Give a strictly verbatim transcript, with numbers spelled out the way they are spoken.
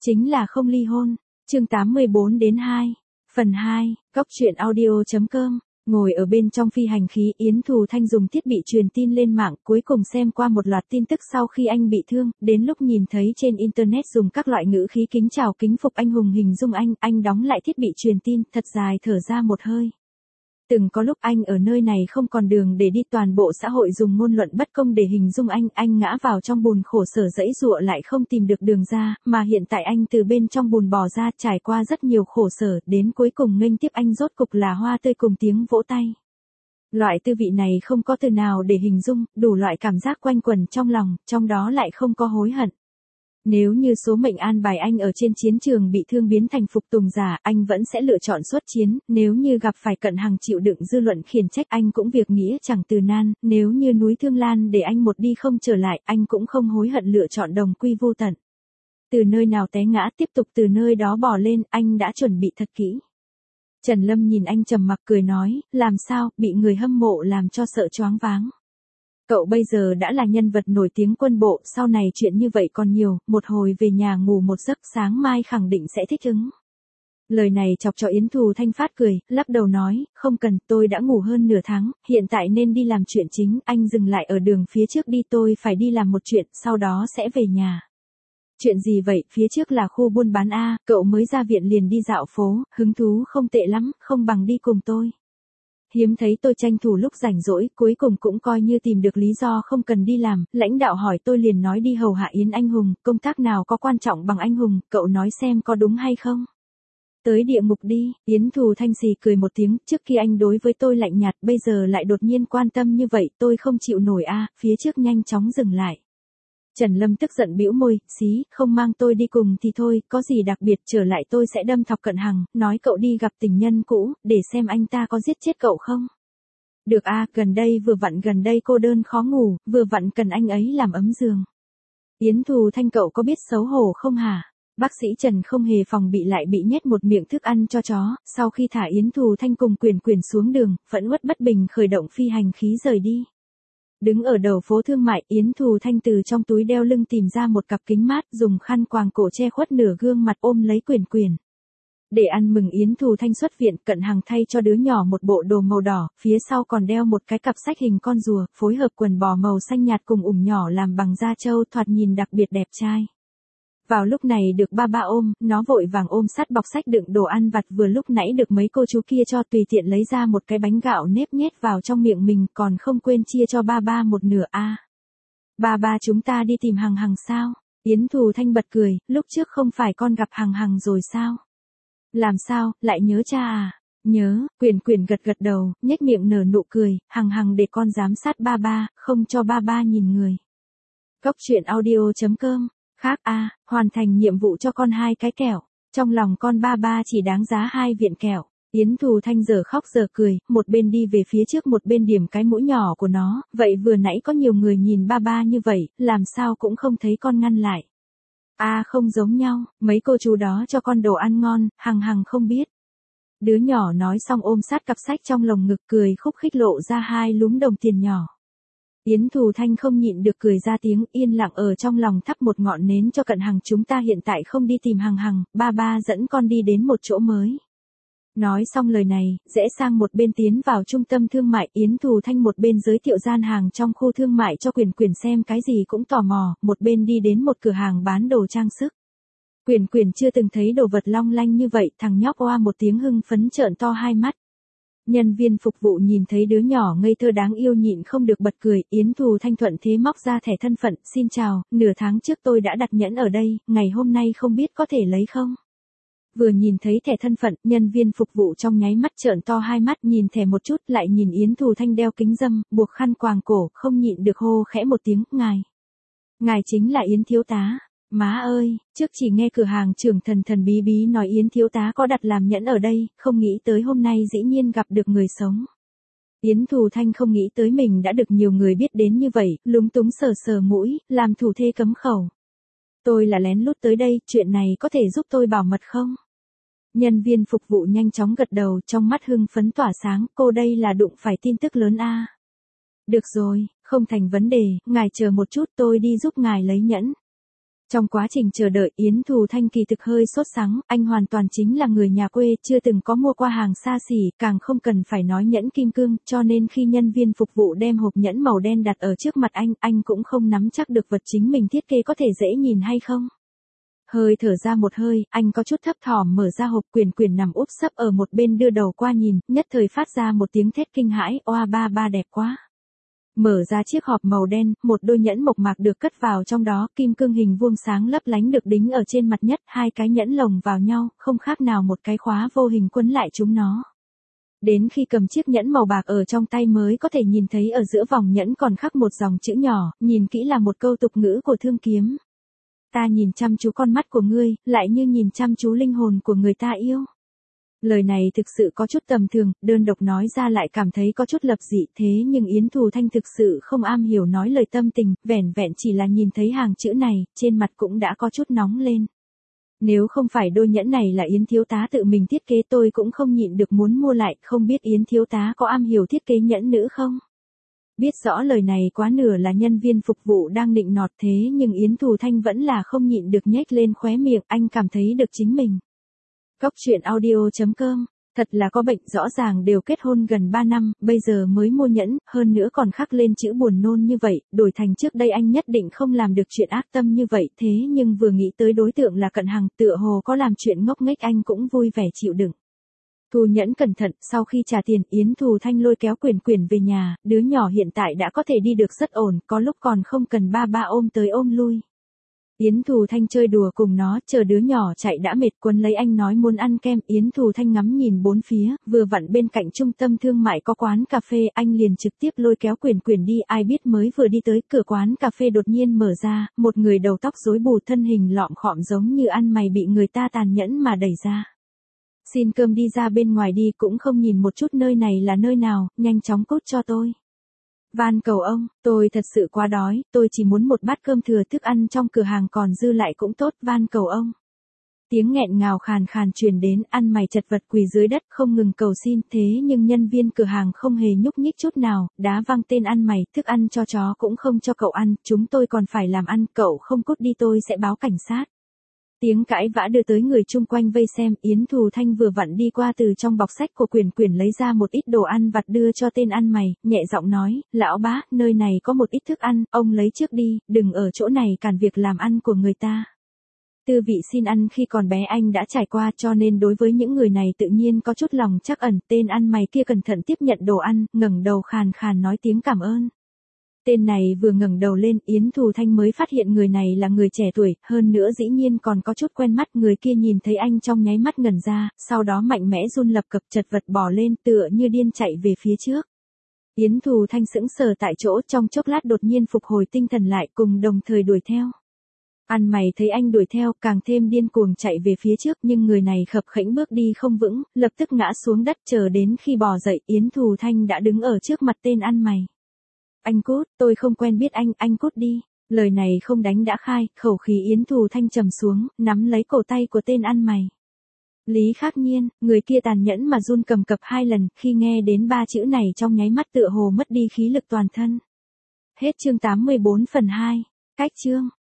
Chính là không ly hôn. Chương tám mươi bốn đến hai. Phần hai, Góc truyện audio chấm com. Ngồi ở bên trong phi hành khí, Yến Thù Thanh dùng thiết bị truyền tin lên mạng, cuối cùng xem qua một loạt tin tức sau khi anh bị thương, đến lúc nhìn thấy trên internet dùng các loại ngữ khí kính chào kính phục anh hùng hình dung anh, anh đóng lại thiết bị truyền tin, thật dài thở ra một hơi. Từng có lúc anh ở nơi này không còn đường để đi, toàn bộ xã hội dùng ngôn luận bất công để hình dung anh, anh ngã vào trong bùn khổ sở dẫy dụa lại không tìm được đường ra, mà hiện tại anh từ bên trong bùn bò ra, trải qua rất nhiều khổ sở, đến cuối cùng nghênh tiếp anh rốt cục là hoa tươi cùng tiếng vỗ tay. Loại tư vị này không có từ nào để hình dung, đủ loại cảm giác quanh quẩn trong lòng, trong đó lại không có hối hận. Nếu như số mệnh an bài anh ở trên chiến trường bị thương biến thành phục tùng giả, anh vẫn sẽ lựa chọn xuất chiến, nếu như gặp phải Cận Hằng chịu đựng dư luận khiển trách anh cũng việc nghĩa chẳng từ nan, nếu như núi Thương Lan để anh một đi không trở lại, anh cũng không hối hận lựa chọn đồng quy vô tận. Từ nơi nào té ngã tiếp tục từ nơi đó bò lên, anh đã chuẩn bị thật kỹ. Trần Lâm nhìn anh trầm mặc cười nói, làm sao, bị người hâm mộ làm cho sợ choáng váng. Cậu bây giờ đã là nhân vật nổi tiếng quân bộ, sau này chuyện như vậy còn nhiều, một hồi về nhà ngủ một giấc sáng mai khẳng định sẽ thích ứng. Lời này chọc cho Yến Thù Thanh phát cười, lắc đầu nói, không cần, tôi đã ngủ hơn nửa tháng, hiện tại nên đi làm chuyện chính, anh dừng lại ở đường phía trước đi, tôi phải đi làm một chuyện, sau đó sẽ về nhà. Chuyện gì vậy, phía trước là khu buôn bán A, cậu mới ra viện liền đi dạo phố, hứng thú không tệ lắm, không bằng đi cùng tôi. Hiếm thấy tôi tranh thủ lúc rảnh rỗi, cuối cùng cũng coi như tìm được lý do không cần đi làm, lãnh đạo hỏi tôi liền nói đi hầu hạ Yến anh hùng, công tác nào có quan trọng bằng anh hùng, cậu nói xem có đúng hay không? Tới địa ngục đi, Yến Thù Thanh xì cười một tiếng, trước khi anh đối với tôi lạnh nhạt, bây giờ lại đột nhiên quan tâm như vậy, tôi không chịu nổi a, phía trước nhanh chóng dừng lại. Trần Lâm tức giận bĩu môi, xí, không mang tôi đi cùng thì thôi, có gì đặc biệt, trở lại tôi sẽ đâm thọc Cận Hằng, nói cậu đi gặp tình nhân cũ, để xem anh ta có giết chết cậu không. Được a, gần đây vừa vặn gần đây cô đơn khó ngủ, vừa vặn cần anh ấy làm ấm giường. Yến Thù Thanh cậu có biết xấu hổ không hả? Bác sĩ Trần không hề phòng bị lại bị nhét một miệng thức ăn cho chó, sau khi thả Yến Thù Thanh cùng Quyền Quyền xuống đường, phẫn uất bất bình khởi động phi hành khí rời đi. Đứng ở đầu phố thương mại, Yến Thù Thanh từ trong túi đeo lưng tìm ra một cặp kính mát, dùng khăn quàng cổ che khuất nửa gương mặt ôm lấy Quyền Quyền. Để ăn mừng Yến Thù Thanh xuất viện, Cận Hằng thay cho đứa nhỏ một bộ đồ màu đỏ, phía sau còn đeo một cái cặp sách hình con rùa, phối hợp quần bò màu xanh nhạt cùng ủng nhỏ làm bằng da trâu, thoạt nhìn đặc biệt đẹp trai. Vào lúc này được ba ba ôm, nó vội vàng ôm sát bọc sách đựng đồ ăn vặt vừa lúc nãy được mấy cô chú kia cho, tùy tiện lấy ra một cái bánh gạo nếp nhét vào trong miệng mình, còn không quên chia cho ba ba một nửa a. À, ba ba chúng ta đi tìm Hằng Hằng sao? Yến Thù Thanh bật cười, lúc trước không phải con gặp Hằng Hằng rồi sao? Làm sao, lại nhớ cha à? Nhớ, Quyền Quyền gật gật đầu, nhếch miệng nở nụ cười, Hằng Hằng để con giám sát ba ba, không cho ba ba nhìn người. Góc truyện audio chấm com. Khác a, à, hoàn thành nhiệm vụ cho con hai cái kẹo. Trong lòng con ba ba chỉ đáng giá hai viện kẹo. Yến Thù Thanh giờ khóc giờ cười, một bên đi về phía trước một bên điểm cái mũi nhỏ của nó, vậy vừa nãy có nhiều người nhìn ba ba như vậy, làm sao cũng không thấy con ngăn lại. A à, không giống nhau, mấy cô chú đó cho con đồ ăn ngon, Hằng Hằng không biết. Đứa nhỏ nói xong ôm sát cặp sách trong lồng ngực cười khúc khích lộ ra hai lúm đồng tiền nhỏ. Yến Thù Thanh không nhịn được cười ra tiếng, yên lặng ở trong lòng thắp một ngọn nến cho Cận Hằng, chúng ta hiện tại không đi tìm Hằng Hằng, ba ba dẫn con đi đến một chỗ mới. Nói xong lời này, rẽ sang một bên tiến vào trung tâm thương mại, Yến Thù Thanh một bên giới thiệu gian hàng trong khu thương mại cho Quyền Quyền xem cái gì cũng tò mò, một bên đi đến một cửa hàng bán đồ trang sức. Quyền Quyền chưa từng thấy đồ vật long lanh như vậy, thằng nhóc oa một tiếng hưng phấn trợn to hai mắt. Nhân viên phục vụ nhìn thấy đứa nhỏ ngây thơ đáng yêu nhịn không được bật cười, Yến Thù Thanh thuận thế móc ra thẻ thân phận, xin chào, nửa tháng trước tôi đã đặt nhẫn ở đây, ngày hôm nay không biết có thể lấy không? Vừa nhìn thấy thẻ thân phận, nhân viên phục vụ trong nháy mắt trợn to hai mắt, nhìn thẻ một chút, lại nhìn Yến Thù Thanh đeo kính râm, buộc khăn quàng cổ, không nhịn được hô khẽ một tiếng, ngài. Ngài chính là Yến thiếu tá. Má ơi, trước chỉ nghe cửa hàng trưởng thần thần bí bí nói Yến thiếu tá có đặt làm nhẫn ở đây, không nghĩ tới hôm nay dĩ nhiên gặp được người sống. Yến Thù Thanh không nghĩ tới mình đã được nhiều người biết đến như vậy, lúng túng sờ sờ mũi, làm thủ thê cấm khẩu. Tôi là lén lút tới đây, chuyện này có thể giúp tôi bảo mật không? Nhân viên phục vụ nhanh chóng gật đầu, trong mắt hưng phấn tỏa sáng, cô đây là đụng phải tin tức lớn a. À. Được rồi, không thành vấn đề, ngài chờ một chút tôi đi giúp ngài lấy nhẫn. Trong quá trình chờ đợi Yến Thù Thanh kỳ thực hơi sốt sắng, anh hoàn toàn chính là người nhà quê, chưa từng có mua qua hàng xa xỉ, càng không cần phải nói nhẫn kim cương, cho nên khi nhân viên phục vụ đem hộp nhẫn màu đen đặt ở trước mặt anh, anh cũng không nắm chắc được vật chính mình thiết kế có thể dễ nhìn hay không. Hơi thở ra một hơi, anh có chút thấp thỏm mở ra hộp, Quyền Quyền nằm úp sấp ở một bên đưa đầu qua nhìn, nhất thời phát ra một tiếng thét kinh hãi, oa ba ba đẹp quá. Mở ra chiếc hộp màu đen, một đôi nhẫn mộc mạc được cất vào trong đó, kim cương hình vuông sáng lấp lánh được đính ở trên mặt nhất, hai cái nhẫn lồng vào nhau, không khác nào một cái khóa vô hình quấn lại chúng nó. Đến khi cầm chiếc nhẫn màu bạc ở trong tay mới có thể nhìn thấy ở giữa vòng nhẫn còn khắc một dòng chữ nhỏ, nhìn kỹ là một câu tục ngữ của Thương Kiếm. Ta nhìn chăm chú con mắt của ngươi, lại như nhìn chăm chú linh hồn của người ta yêu. Lời này thực sự có chút tầm thường, đơn độc nói ra lại cảm thấy có chút lập dị, thế nhưng Yến Thù Thanh thực sự không am hiểu nói lời tâm tình, vẻn vẹn chỉ là nhìn thấy hàng chữ này, trên mặt cũng đã có chút nóng lên. Nếu không phải đôi nhẫn này là Yến thiếu tá tự mình thiết kế tôi cũng không nhịn được muốn mua lại, không biết Yến thiếu tá có am hiểu thiết kế nhẫn nữ không? Biết rõ lời này quá nửa là nhân viên phục vụ đang nịnh nọt, thế nhưng Yến Thù Thanh vẫn là không nhịn được nhếch lên khóe miệng, anh cảm thấy được chính mình. Cóc truyện audio chấm com, thật là có bệnh, rõ ràng đều kết hôn gần ba năm, bây giờ mới mua nhẫn, hơn nữa còn khắc lên chữ buồn nôn như vậy, đổi thành trước đây anh nhất định không làm được chuyện ác tâm như vậy, thế nhưng vừa nghĩ tới đối tượng là Cận Hằng, tựa hồ có làm chuyện ngốc nghếch anh cũng vui vẻ chịu đựng. Thu nhẫn cẩn thận, sau khi trả tiền, Yến Thù Thanh lôi kéo Quyền Quyền về nhà, đứa nhỏ hiện tại đã có thể đi được rất ổn, có lúc còn không cần ba ba ôm tới ôm lui. Yến Thù Thanh chơi đùa cùng nó, chờ đứa nhỏ chạy đã mệt, quấn lấy anh nói muốn ăn kem, Yến Thù Thanh ngắm nhìn bốn phía, vừa vặn bên cạnh trung tâm thương mại có quán cà phê, anh liền trực tiếp lôi kéo Quyền Quyền đi, ai biết mới vừa đi tới cửa quán cà phê đột nhiên mở ra, một người đầu tóc rối bù thân hình lọm khọm giống như ăn mày bị người ta tàn nhẫn mà đẩy ra. Xin cơm đi ra bên ngoài đi, cũng không nhìn một chút nơi này là nơi nào, nhanh chóng cút cho tôi. Van cầu ông, tôi thật sự quá đói, tôi chỉ muốn một bát cơm thừa, thức ăn trong cửa hàng còn dư lại cũng tốt, van cầu ông. Tiếng nghẹn ngào khàn khàn truyền đến, ăn mày chật vật quỳ dưới đất không ngừng cầu xin, thế nhưng nhân viên cửa hàng không hề nhúc nhích chút nào, đá văng tên ăn mày, thức ăn cho chó cũng không cho cậu ăn, chúng tôi còn phải làm ăn, cậu không cút đi tôi sẽ báo cảnh sát. Tiếng cãi vã đưa tới người chung quanh vây xem, Yến Thù Thanh vừa vặn đi qua từ trong bọc sách của Quyền Quyền lấy ra một ít đồ ăn vặt đưa cho tên ăn mày, nhẹ giọng nói, lão bá, nơi này có một ít thức ăn, ông lấy trước đi, đừng ở chỗ này cản việc làm ăn của người ta. Tư vị xin ăn khi còn bé anh đã trải qua, cho nên đối với những người này tự nhiên có chút lòng trắc ẩn, tên ăn mày kia cẩn thận tiếp nhận đồ ăn, ngẩng đầu khàn khàn nói tiếng cảm ơn. Tên này vừa ngẩng đầu lên, Yến Thù Thanh mới phát hiện người này là người trẻ tuổi, hơn nữa dĩ nhiên còn có chút quen mắt, người kia nhìn thấy anh trong nháy mắt ngẩn ra, sau đó mạnh mẽ run lập cập chật vật bò lên, tựa như điên chạy về phía trước. Yến Thù Thanh sững sờ tại chỗ, trong chốc lát đột nhiên phục hồi tinh thần lại, cùng đồng thời đuổi theo. Ăn mày thấy anh đuổi theo, càng thêm điên cuồng chạy về phía trước, nhưng người này khập khẽnh bước đi không vững, lập tức ngã xuống đất, chờ đến khi bò dậy, Yến Thù Thanh đã đứng ở trước mặt tên ăn mày. Anh cút, tôi không quen biết anh, anh cút đi. Lời này không đánh đã khai, khẩu khí Yến Thù Thanh trầm xuống, nắm lấy cổ tay của tên ăn mày. Lý Khắc Nhiên, người kia tàn nhẫn mà run cầm cập hai lần, khi nghe đến ba chữ này trong nháy mắt tựa hồ mất đi khí lực toàn thân. Hết chương tám mươi bốn phần hai. Cách chương.